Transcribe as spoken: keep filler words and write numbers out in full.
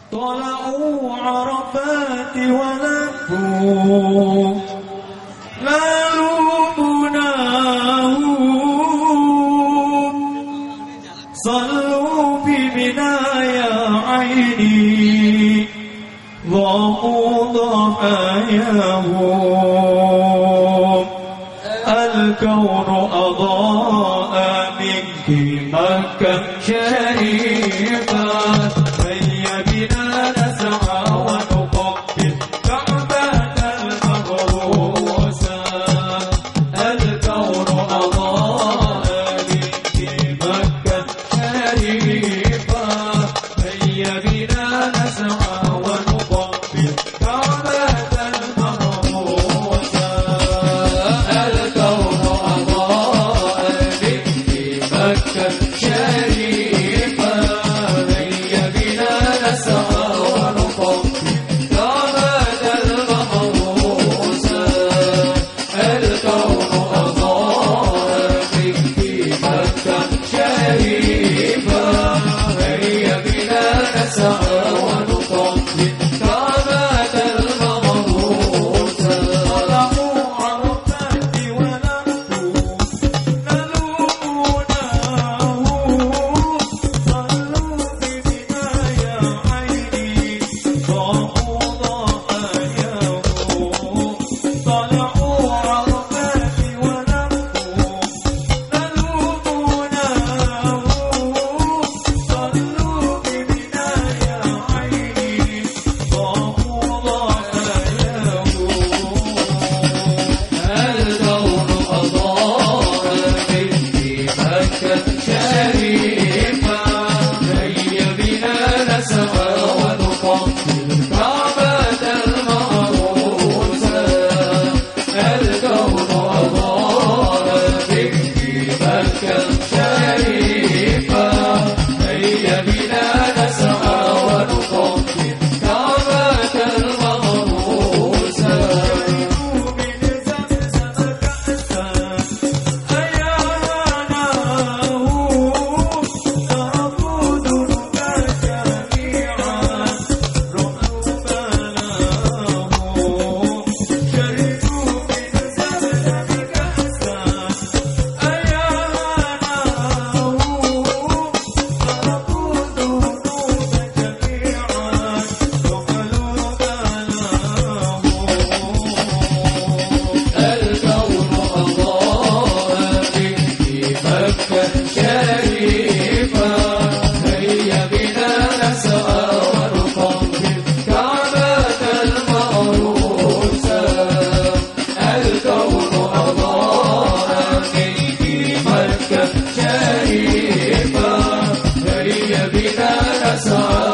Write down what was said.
طلعوا عرفات ولبوا نالوا مناهم صلوا بمنى يا عيني ضاقوا ضحاياهم الكون أضاء منك مكة شريفة هيا بنا نسعى ونقبل كعبة المبروسة الكون أضاء منك مكة شريفة هيا بنا نسعى ونقبل كعبة المبروسة الكون أضاء منك مكة شريفة هيا بنا نسعى ونقبل كعبة المبروسة الكون أضاء منك مكة شريفة هيا بنا نسعى ونقبل كعبة المبروسة طلعوا عرفات ولبوا نلومونهم صلوا بمنى يا عيني ضاقوا ضحاياهم طلعوا عرفات ولبوا نلومونهم صلوا بمنى يا عيني ضاقوا ضحاياهم الكون أضاء منك مكة شريفة هيا بنا نسعى ونقبل كعبة المبروسة الكون أضاء منك مكة شريفة هيا بنا نسعى ونقبل كعبة المبروسة شربوا من زمزم كأسا أيانهم ضربوا ذنوبا جميعا رؤوا بلاهم شربوا من زمزم كأسا أيانهم ضربوا ذنوبا جميعا رؤوا بلاهم الكون أضاء منك مكة شريفة هيا بنا نسعى ونقبل كعبة المبروسة الكون أضاء منك مكة شريفة هيا بنا نسعى